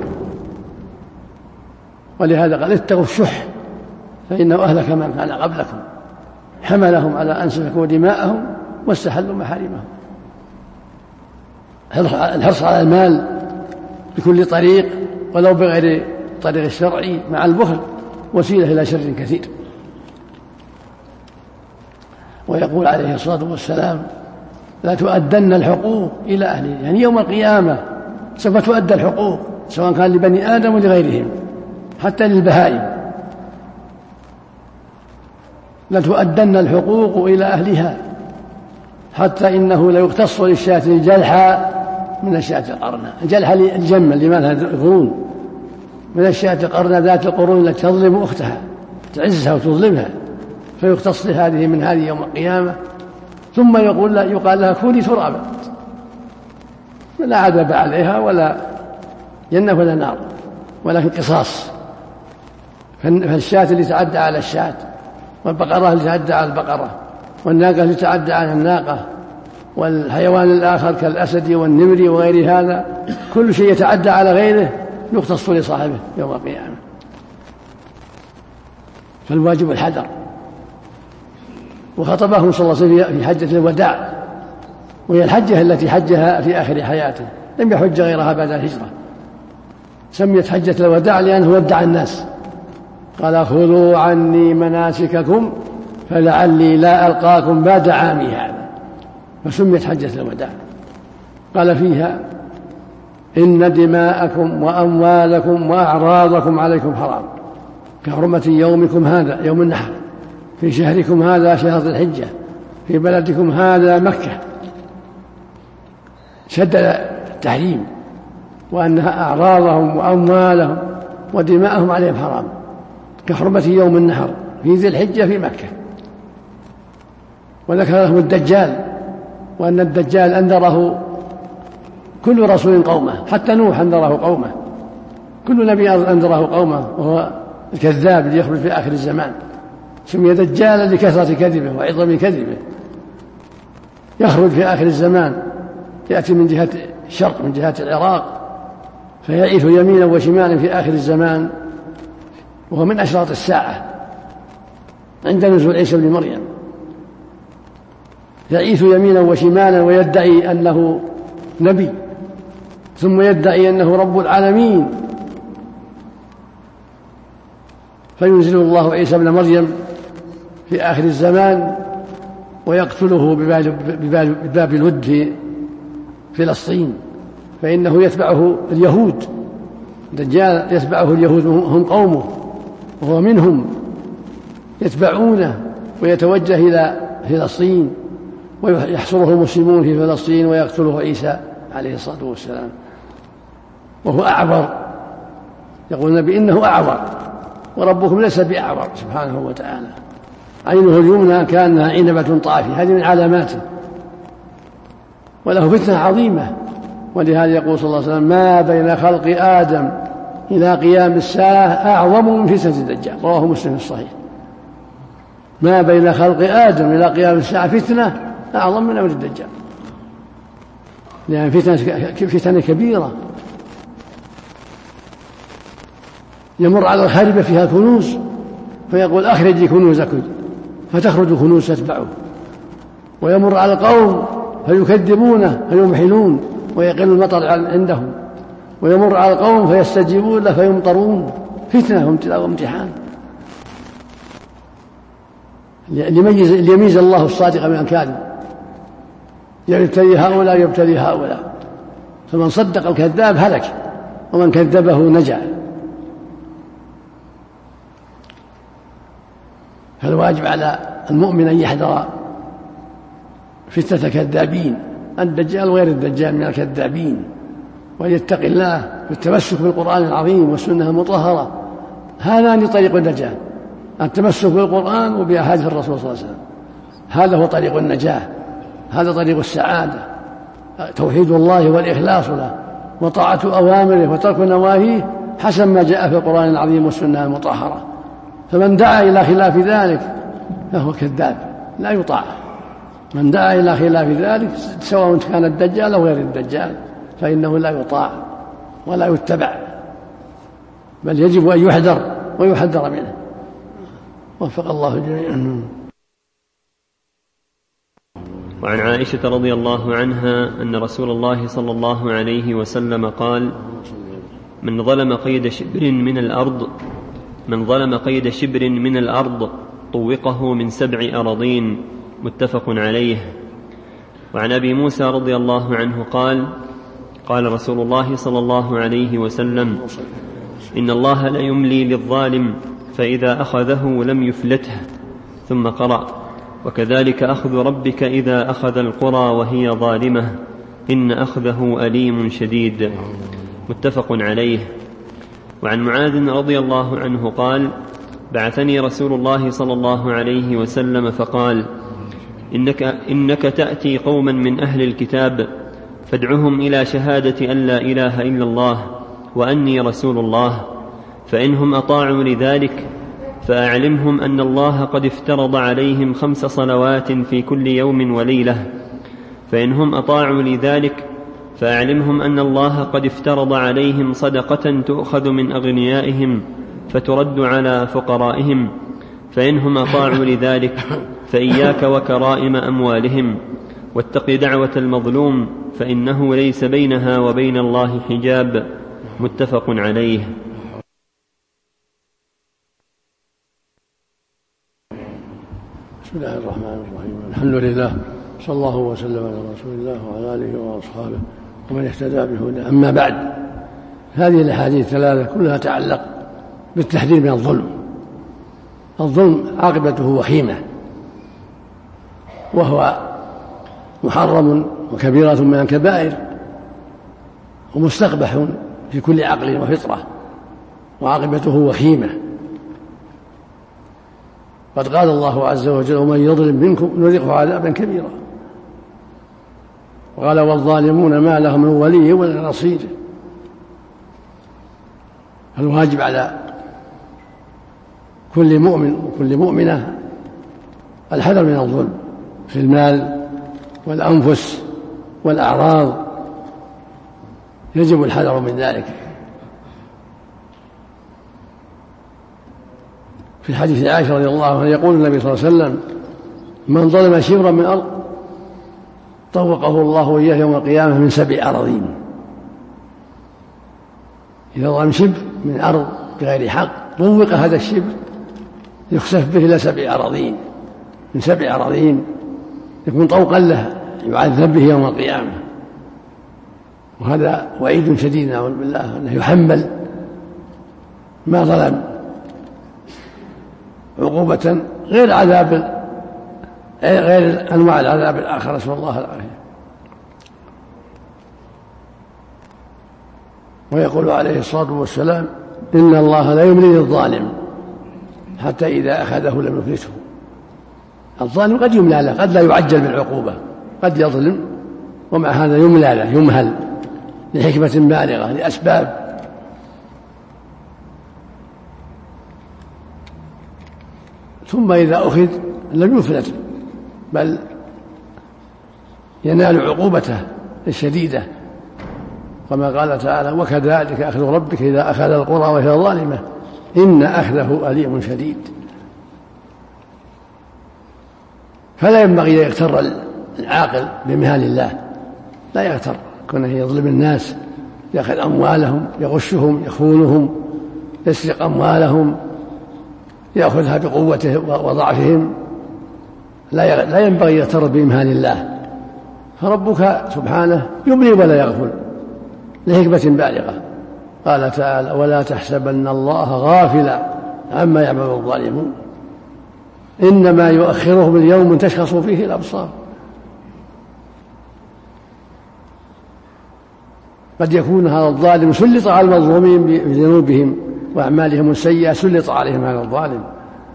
ولهذا قال اتقوا الشح فإنه أهلك من كان قبلكم حملهم على أن سفكوا دماءهم واستحلوا محارمهم. الحرص على المال بكل طريق ولو بغير طريق الشرعي مع البخل وسيلة إلى شر كثير. ويقول عليه الصلاة والسلام لا تؤدن الحقوق إلى أهله، يعني يوم القيامة سوف تؤدى الحقوق سواء كان لبني آدم ولغيرهم حتى للبهائم. لا تؤدن الحقوق إلى أهلها حتى إنه لا يقتص للشاة الجلحى من الشاة القرنى. الجلحى الجمة اللي مالها القرون، من الشاة القرنى ذات القرون التي تظلم أختها تعزها وتظلمها، فيقتص لهذه من هذه يوم القيامة. ثم يقول لا يقال لها كوني ترابا، لا عذاب عليها ولا جنة ولا نار ولكن قصاص. فالشاة اللي تعدى على الشاة، والبقرة اللي تعدى على البقرة، والناقة اللي تعدى على الناقة، والحيوان الآخر كالأسد والنمر وغير هذا، كل شيء يتعدى على غيره يقتص لصاحبه يوم القيامة. فالواجب الحذر. وخطبهم صلى الله عليه وسلم في حجة الوداع، وهي الحجة التي حجها في آخر حياته، لم يحج غيرها بعد الهجرة. سميت حجة الوداع لأنه ودع الناس، قال خذوا عني مناسككم فلعلي لا ألقاكم بعد عامي هذا، فسميت حجة الوداع. قال فيها إن دماءكم وأموالكم وأعراضكم عليكم حرام كحرمة يومكم هذا يوم النحر في شهركم هذا شهر ذي الحجة في بلدكم هذا مكة. شدد التحريم وأنها أعراضهم وأموالهم ودماءهم عليهم حرام كحرمة يوم النحر في ذي الحجة في مكة. وذكر لهم الدجال وأن الدجال أنذره كل رسول قومه، حتى نوح أنذره قومه، كل نبي أنذره قومه، وهو الكذاب اللي يخرج في آخر الزمان، سمي دجالا لكثرة كذبه وعظم كذبه. يخرج في آخر الزمان، يأتي من جهة الشرق من جهة العراق، فيعيث يمينا وشمالا في آخر الزمان، وهو من أشراط الساعة عند نزول عيسى بن مريم. يعيث يمينا وشمالا ويدعي أنه نبي، ثم يدعي أنه رب العالمين، فينزل الله عيسى بن مريم في آخر الزمان ويقتله بباب الود في فلسطين، فإنه يتبعه اليهود، الدجال يتبعه اليهود هم قومه وهو منهم، يتبعونه ويتوجه إلى فلسطين ويحصره المسلمون في فلسطين ويقتله عيسى عليه الصلاة والسلام، وهو أعور. يقول النبي إنه أعور وربكم ليس بأعور سبحانه وتعالى، عينه اليمنى كأنها عنبة طافية، هذه من علاماته، وله فتنة عظيمة. ولهذا يقول صلى الله عليه وسلم ما بين خلق آدم إلى قيام الساعة أعظم من فتنة الدجال، رواه مسلم في الصحيح. ما بين خلق آدم إلى قيام الساعة فتنة أعظم من أمر الدجال، لأن فتنة فتنة كبيرة، يمر على الخاربة فيها كنوز فيقول أخرجي كنوزكم، فتخرج كنوز تتبعه، ويمر على القوم فيكذبونه فيمحلون ويقل المطر عندهم، ويمر على القوم فيستجيبون له فيمطرون، فتنة وامتحان ليميز الله الصادق من الكاذب، يبتلي هؤلاء يبتلي هؤلاء، فمن صدق الكذاب هلك ومن كذبه نجا. فالواجب على المؤمن أن يحذر فتنة كذابين، الدجال وغير الدجال من الكذابين، وأن يتقي الله في التمسك بالقرآن العظيم والسنة المطهرة، هذان طريق النجاة، التمسك بالقرآن وبأحاديث الرسول صلى الله عليه وسلم، هذا هو طريق النجاة، هذا طريق السعادة، توحيد الله والإخلاص له وطاعة أوامره وترك نواهيه حسب ما جاء في القرآن العظيم والسنة المطهرة. فمن دعا إلى خلاف ذلك فهو كذاب لا يطاع، من دعا إلى خلاف ذلك سواء كان الدجال أو غير الدجال فإنه لا يطاع ولا يتبع، بل يجب أن يحذر ويحذر منه. وفق الله جميعا. وعن عائشة رضي الله عنها أن رسول الله صلى الله عليه وسلم قال من ظلم قيد شبر من الأرض من ظلم قيد شبر من الأرض طوقه من سبع أراضين، متفق عليه. وعن أبي موسى رضي الله عنه قال قال رسول الله صلى الله عليه وسلم إن الله لا يملي للظالم فإذا أخذه لم يفلته، ثم قرأ وكذلك أخذ ربك إذا أخذ القرى وهي ظالمة إن أخذه أليم شديد، متفق عليه. وعن معاذ رضي الله عنه قال بعثني رسول الله صلى الله عليه وسلم فقال إنك, إنك تأتي قوما من أهل الكتاب فادعهم إلى شهادة أن لا إله إلا الله وأني رسول الله، فإنهم أطاعوا لذلك فأعلمهم أن الله قد افترض عليهم خمس صلوات في كل يوم وليلة، فإنهم أطاعوا لذلك فأعلمهم أن الله قد افترض عليهم صدقة تؤخذ من أغنيائهم فترد على فقرائهم، فإنهم أطاعوا لذلك فإياك وكرائم أموالهم، واتق دعوة المظلوم فإنه ليس بينها وبين الله حجاب، متفق عليه. بسم الله الرحمن الرحيم، الحمد لله، صلى الله وسلم على رسول الله وعلى آله وأصحابه ومن اهتدى بهداه. أما بعد، هذه الأحاديث الثلاثة كلها تعلق بالتحذير من الظلم. الظلم عاقبته وخيمة، وهو محرم وكبيرة من الكبائر ومستقبح في كل عقل وفطرة، وعاقبته وخيمة. قد قال الله عز وجل ومن يظلم منكم نذقه عذابا كبيرا. وقال والظالمون ما لهم من ولي ولا نصير. فالواجب على كل مؤمن وكل مؤمنة الحذر من الظلم في المال والأنفس والأعراض، يجب الحذر من ذلك. في حديث عائشة رضي الله عنها يقول النبي صلى الله عليه وسلم من ظلم شبرا من أرض طوقه الله وإياه يوم القيامة من سبع أراضين. إذا ظلم شبر من أرض بغير حق طوق هذا الشبر يخسف به إلى سبع أراضين، من سبع أراضين يكون طوقا له يعذب به يوم القيامة. وهذا وعيد شديد نعوذ بالله أنه يحمل ما ظلم عقوبة غير عذاب غير أنواع العذاب الآخر، نسأل الله العافية. ويقول عليه الصلاة والسلام إن الله لا يملي للظالم حتى إذا أخذه لم يفلته. الظالم قد يملى له، قد لا يعجل بالعقوبة، قد يظلم ومع هذا يملى له، يمهل لحكمة بالغة لأسباب. ثم إذا أخذ لم يفلت بل ينال عقوبته الشديدة، كما قال تعالى وكذلك أخذ ربك إذا أخذ القرى وهي ظالمة إن أخذه أليم شديد. فلا ينبغي أن يغتر العاقل بمهال الله، لا يغتر كونه يظلم الناس، يأخذ أموالهم، يغشهم، يخونهم، يسرق أموالهم، يأخذها بقوته وضعفهم، لا ينبغي يغتر بمهال الله. فربك سبحانه يملي ولا يغفل لحكمة بالغة. قال تعالى ولا تحسبن الله غافلا عما يعمل الظالمون إنما يؤخرهم اليوم تشخص فيه الأبصار. قد يكون هذا الظالم سلط على المظلومين بذنوبهم وأعمالهم السيئة، سلط عليهم هذا الظالم.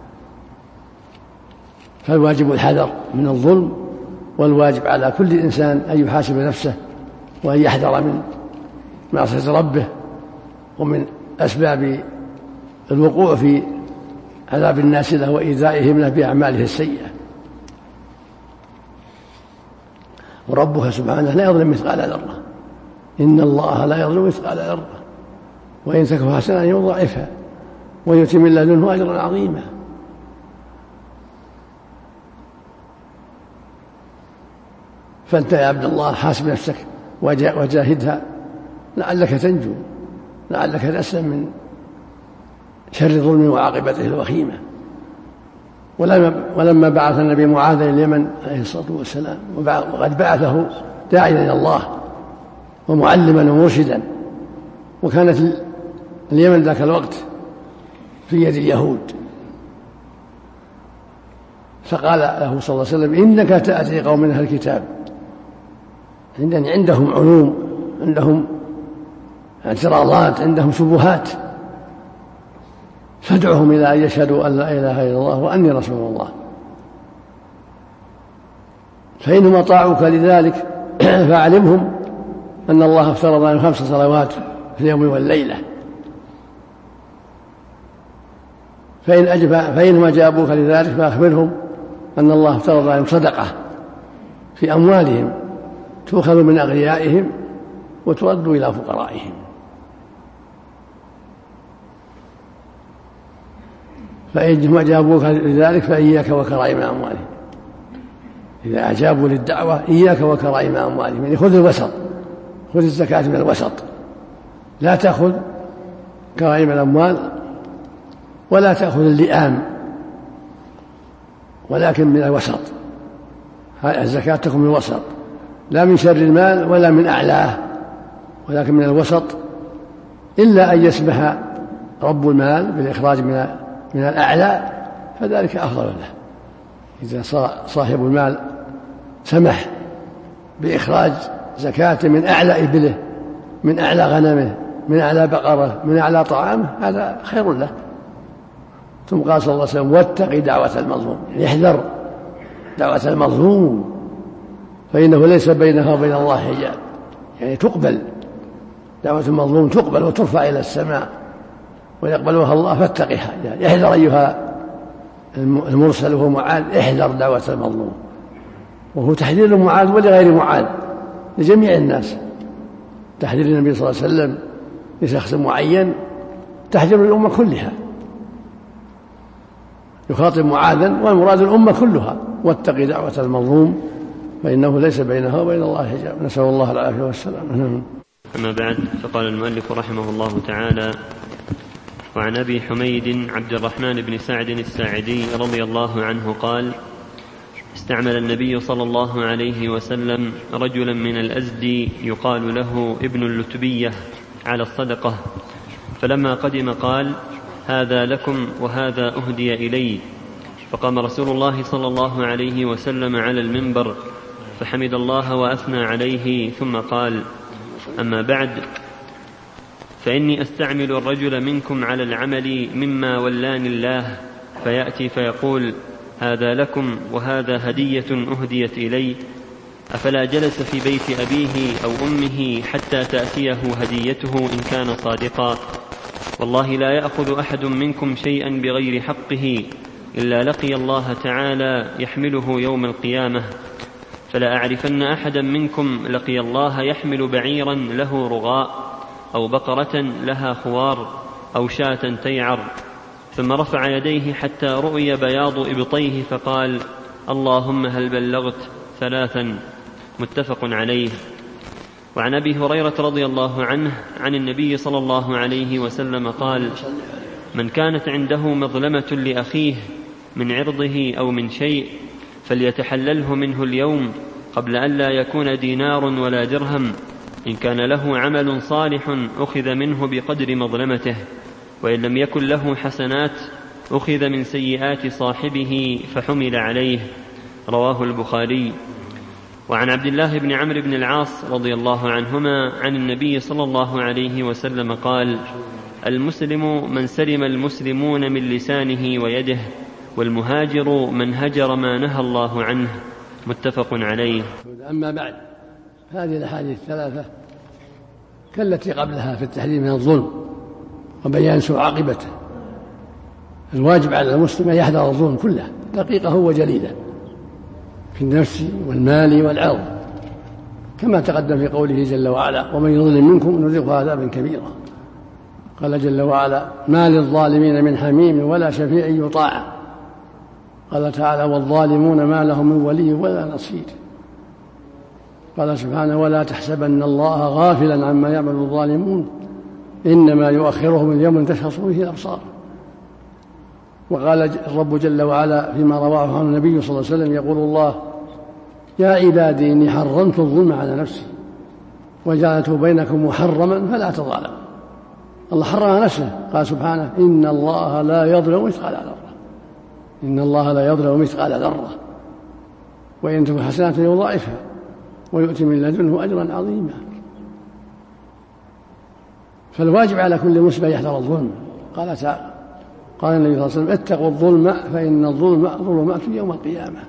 فالواجب الحذر من الظلم، والواجب على كل إنسان أن يحاسب نفسه وأن يحذر من معصية ربه ومن أسباب الوقوع في عذاب الناس له وإيذائهم له بأعماله السيئة. وربك سبحانه لا يظلم مثقال ذرة، إن الله لا يظلم مثقال ذرة وإن تك حسنة يضاعفها ويؤتي من لدنه أجرا عظيما. فأنت يا عبد الله حاسب نفسك وجاهدها لعلك تنجو، لعلك تسلم من شر الظلم وعاقبته الوخيمة. ولما بعث النبي معاذ إلى اليمن عليه الصلاة والسلام وقد بعثه داعيا إلى الله ومعلما ومرشدا، وكانت اليمن ذاك الوقت في يد اليهود، فقال له صلى الله عليه وسلم إنك تأتي قوم من أهل الكتاب عندهم علوم، عندهم اعتراضات، عندهم شبهات، فادعهم إلى أن يشهدوا أن لا إله إلا الله وأني رسول الله، فإنهم أطاعوك لذلك فأعلمهم أن الله افترض عليهم خمس صلوات في اليوم والليلة، فإن أجب فإنهم أجابوك لذلك فأخبرهم أن الله افترض عليهم صدقة في أموالهم تؤخذ من أغنيائهم وترد إلى فقرائهم. فإنهم أجابوك لذلك فإياك وكرائم أموالهم. إذا أجابوا للدعوة إياك وكرائم أموالهم، يعني خذ الوسط، خذ الزكاة من الوسط، لا تأخذ كرائم الأموال ولا تأخذ اللئام، ولكن من الوسط. الزكاة تكون من الوسط، لا من شر المال ولا من أعلاه، ولكن من الوسط، إلا أن يسمح رب المال بالإخراج من من الأعلى فذلك أفضل له. إذا صاحب المال سمح بإخراج زكاة من أعلى إبله، من أعلى غنمه، من أعلى بقره، من أعلى طعامه، هذا خير له. ثم قال صلى الله عليه وسلم واتق دعوة المظلوم، يعني احذر دعوة المظلوم، فإنه ليس بينها وبين الله حجاب، يعني تقبل دعوة المظلوم، تقبل وترفع إلى السماء ويقبلها الله. فاتقها، يعني احذر أيها المرسل وهو معاذ، احذر دعوة المظلوم. وهو تحذير لمعاذ ولغير معاذ، لجميع الناس. تحذير النبي صلى الله عليه وسلم لشخص معين، تحذير الأمة كلها. يخاطب معاذا والمراد الأمة كلها: واتق دعوة المظلوم فإنه ليس بينها وبين الله حجاب. نسأل الله العافية والسلام. أما بعد، فقال المؤلف رحمه الله تعالى: وعن أبي حميد عبد الرحمن بن سعد الساعدي رضي الله عنه قال: استعمل النبي صلى الله عليه وسلم رجلا من الأزدي يقال له ابن اللتبية على الصدقة، فلما قدم قال: هذا لكم وهذا أهدي إلي. فقام رسول الله صلى الله عليه وسلم على المنبر فحمد الله وأثنى عليه، ثم قال: أما بعد، فإني أستعمل الرجل منكم على العمل مما ولاني الله، فيأتي فيقول: هذا لكم وهذا هدية أهديت إلي، أفلا جلس في بيت أبيه أو أمه حتى تأتيه هديته إن كان صادقا؟ والله لا يأخذ أحد منكم شيئا بغير حقه إلا لقي الله تعالى يحمله يوم القيامة، فلا أعرفن أحدا منكم لقي الله يحمل بعيرا له رغاء أو بقرة لها خوار أو شاة تيعر، ثم رفع يديه حتى رؤي بياض إبطيه فقال: اللهم هل بلغت؟ ثلاثا. متفق عليه. وعن أبي هريرة رضي الله عنه عن النبي صلى الله عليه وسلم قال: من كانت عنده مظلمة لأخيه من عرضه أو من شيء فليتحلله منه اليوم قبل أن لا يكون دينار ولا درهم، إن كان له عمل صالح أخذ منه بقدر مظلمته، وإن لم يكن له حسنات أخذ من سيئات صاحبه فحمل عليه. رواه البخاري. وعن عبد الله بن عمرو بن العاص رضي الله عنهما عن النبي صلى الله عليه وسلم قال: المسلم من سلم المسلمون من لسانه ويده، والمهاجر من هجر ما نهى الله عنه. متفق عليه. أما بعد، هذه الأحاديث الثلاثة كالتي قبلها في التحذير من الظلم وبيان سوء عاقبته. الواجب على المسلم أن يحذر الظلم كله، دقيقه وجليله، في النفس والمال والعرض، كما تقدم في قوله جل وعلا: ومن يظلم منكم نذقه عذابا كبيرا. قال جل وعلا: ما للظالمين من حميم ولا شفيع يطاع. قال تعالى: والظالمون ما لهم من ولي ولا نصير. قال سبحانه: ولا تحسبن الله غافلا عما يعمل الظالمون إنما يؤخرهم اليوم تشخص فيه الأبصار. وقال الرب جل وعلا فيما رواه عن النبي صلى الله عليه وسلم: يقول الله: يا عبادي إني حرمت الظلم على نفسي وجعلته بينكم محرما فلا تظالموا. الله حرم نفسه، قال سبحانه: إن الله لا يظلم مثقال ذرة، إن الله لا يظلم مثقال ذرة وإن تكن حسنة يضاعفها ويؤتي من لدنه أجرا عظيما. فالواجب على كل مسلم يحذر الظلم. قال تعالى: قال النبي صلى الله عليه وسلم: اتقوا الظلم فإن الظلم ظلمات يوم القيامة.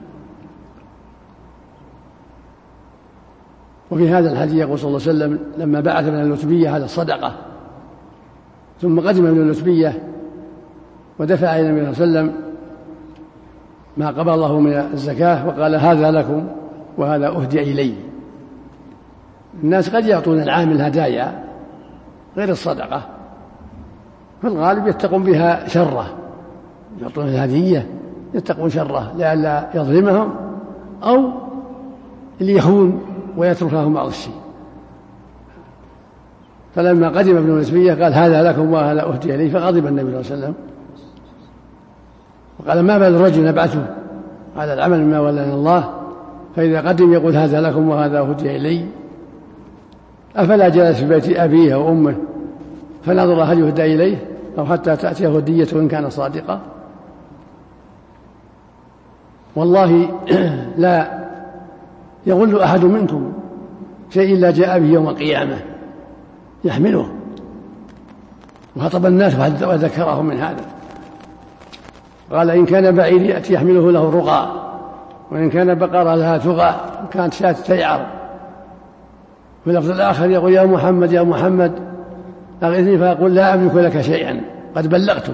وفي هذا الحديث يقول صلى الله عليه وسلم: لما بعث من اللتبية على الصدقة ثم قدم من اللتبية ودفع إلى النبي صلى الله عليه وسلم ما قبل الله من الزكاة وقال: هذا لكم وهذا أهدي إلي. الناس قد يعطون العامل هدايا غير الصدقة، في الغالب يتقون بها شره، يعطون الهدية يتقون شره لئلا يظلمهم أو ليخون ويترك لهم بعض الشيء. فلما قدم ابن اللتبية قال: هذا لكم وهذا أهدي إلي، فغضب النبي صلى الله عليه وسلم وقال: ما بال الرجل نبعثه على العمل مما ولاني الله، فإذا قدم يقول: هذا لكم وهذا أهدي إلي، أفلا جلس في بيت أبيه أو أمه فنظر هل يهدى إليه أو حتى تأتيه هديته إن كان صادقا؟ والله لا يغل أحد منكم شيء إلا جاء به يوم القيامة يحمله. وخطب الناس وذكرهم من هذا، قال: إن كان بعير يأتي يحمله له رقى وإن كان بقرة لها ثغى كانت شاة تيعر. في اللفظ الآخر يقول يا محمد يا محمد أغثني، فأقول لا أملك لك شيئا قد بلغتك.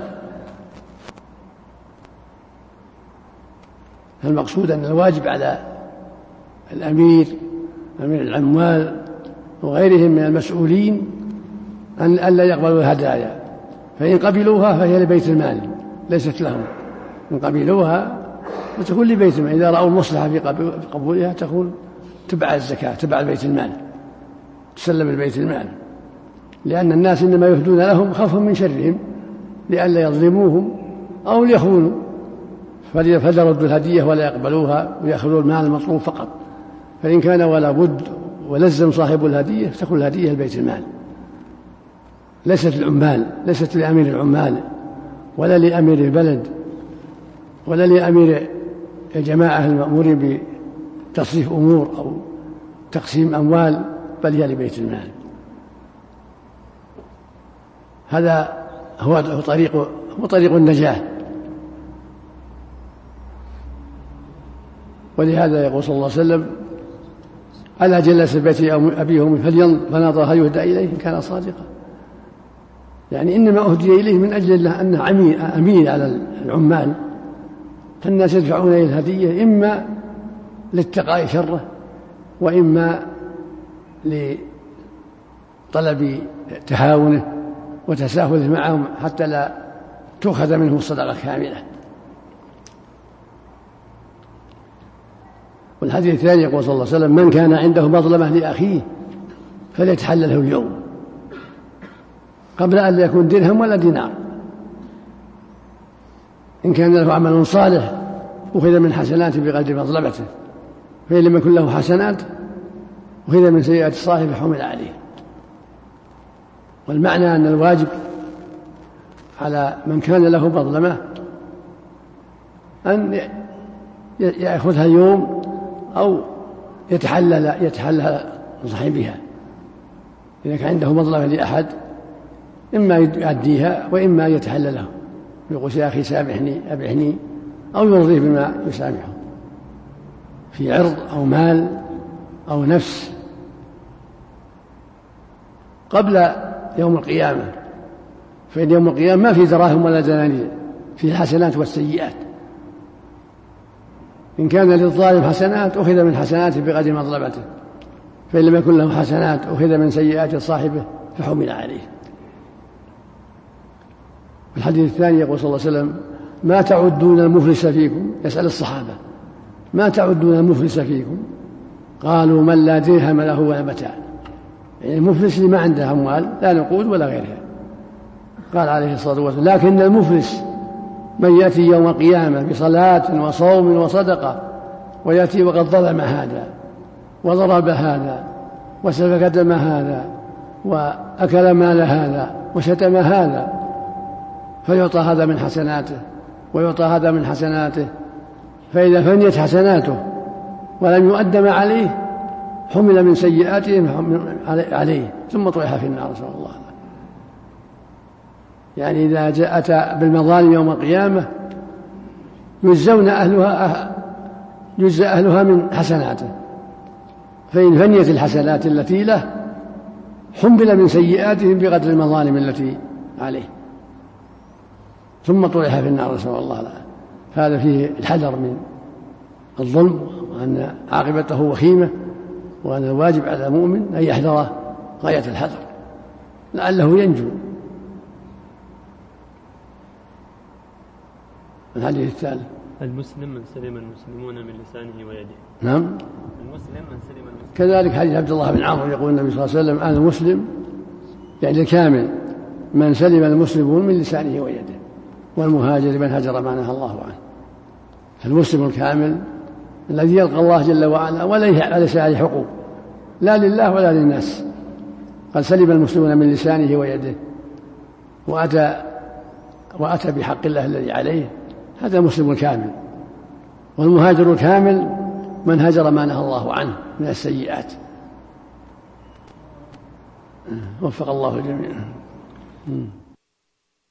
المقصود أن الواجب على الأمير أمير العمال وغيرهم من المسؤولين أن ألا يقبلوا الهدايا، فإن قبلوها فهي لبيت المال ليست لهم. إن قبلوها فتكون لبيت المال، إذا رأوا المصلحة في قبولها تكون تبع الزكاة تبع بيت المال، تسلم البيت المال، لأن الناس إنما يهدون لهم خوفا من شرهم لئلا يظلموهم أو ليخونوا، فليردوا الهدية ولا يقبلوها ويأخذوا المال المطلوب فقط. فإن كان ولا بد ولزم صاحب الهدية فتكون الهدية لبيت المال، ليست العمال، ليست لأمير العمال ولا لأمير البلد ولا لأمير الجماعة المأمورين بتصريف أمور أو تقسيم أموال، بل هي لبيت المال. هذا هو طريق هو طريق النجاة. ولهذا يقول صلى الله عليه وسلم ألا جلس بيت أبي وأمي فنظر هل يهدى إليه إن كان صادقا، يعني إنما أهدي إليه من أجل الله أنه أمين على العمال، فالناس يدفعون إليه الهدية إما لاتقاء شره وإما لطلب تهاونه وتساهله معهم حتى لا تؤخذ منه الصدقة كاملة. والحديث الثاني يقول صلى الله عليه وسلم من كان عنده مظلمة لأخيه فليتحلله اليوم قبل أن يكون درهم ولا دينار. إن كان له عمل صالح أخذ من حسناته بقدر مظلمته، فإن لم يكن له حسنات أخذ من سيئات الصاحب فحمل عليه. والمعنى أن الواجب على من كان له مظلمة أن يأخذها اليوم أو يتحلل يتحلل صاحبها. إذا كان عنده مظلمة لأحد إما يؤديها وإما يتحلله، يقول يا أخي سامحني أبحني، أو يرضيه بما يسامحه في عرض أو مال أو نفس قبل يوم القيامة. فإن يوم القيامة ما في دراهم ولا دنانير، في الحسنات والسيئات. إن كان للظالم حسنات أخذ من حسناته بقدر مظلمته، فإن لم يكن له حسنات أخذ من سيئات صاحبه فحمل عليه. في الحديث الثاني يقول صلى الله عليه وسلم ما تعدون المفلس فيكم، يسأل الصحابة ما تعدون المفلس فيكم؟ قالوا من لا درهم له ولا متاع، يعني المفلس اللي ما عنده أموال لا نقود ولا غيرها. قال عليه الصلاة والسلام لكن المفلس من يأتي يوم القيامة بصلاة وصوم وصدقة ويأتي وقد ظلم هذا وضرب هذا وسفك دم هذا وأكل مال هذا وشتم هذا، فيعطى هذا من حسناته ويعطى هذا من حسناته، فإذا فنيت حسناته ولم يؤدم عليه حمل من سيئاتهم عليه ثم طرح في النار نسأل الله. يعني إذا جاءت بالمظالم يوم القيامة يجزون أهلها يجزى أهلها من حسناته، فإن فنيت الحسنات التي له حمل من سيئاتهم بقدر المظالم التي عليه ثم طرح في النار نسأل الله له. هذا فيه الحذر من الظلم وأن عاقبته وخيمة، وأن الواجب على المؤمن أن يحذره غاية الحذر لعله ينجو. الحديث الثالث المسلم من سلم المسلمون من لسانه ويده. نعم المسلم من سلم المسلمون. كذلك حديث عبد الله بن عمرو يقول النبي صلى الله عليه وسلم أنا المسلم يعني الكامل من سلم المسلمون من لسانه ويده، والمهاجر من هجر ما نهى الله عنه. المسلم الكامل الذي يلقى الله جل وعلا وليس عليه حقوق لا لله ولا للناس، قد سلم المسلمون من لسانه ويده وأتى وأتى بحق الله الذي عليه، هذا مسلم الكامل. والمهاجر الكامل من هجر ما نهى الله عنه من السيئات. وفق الله الجميع.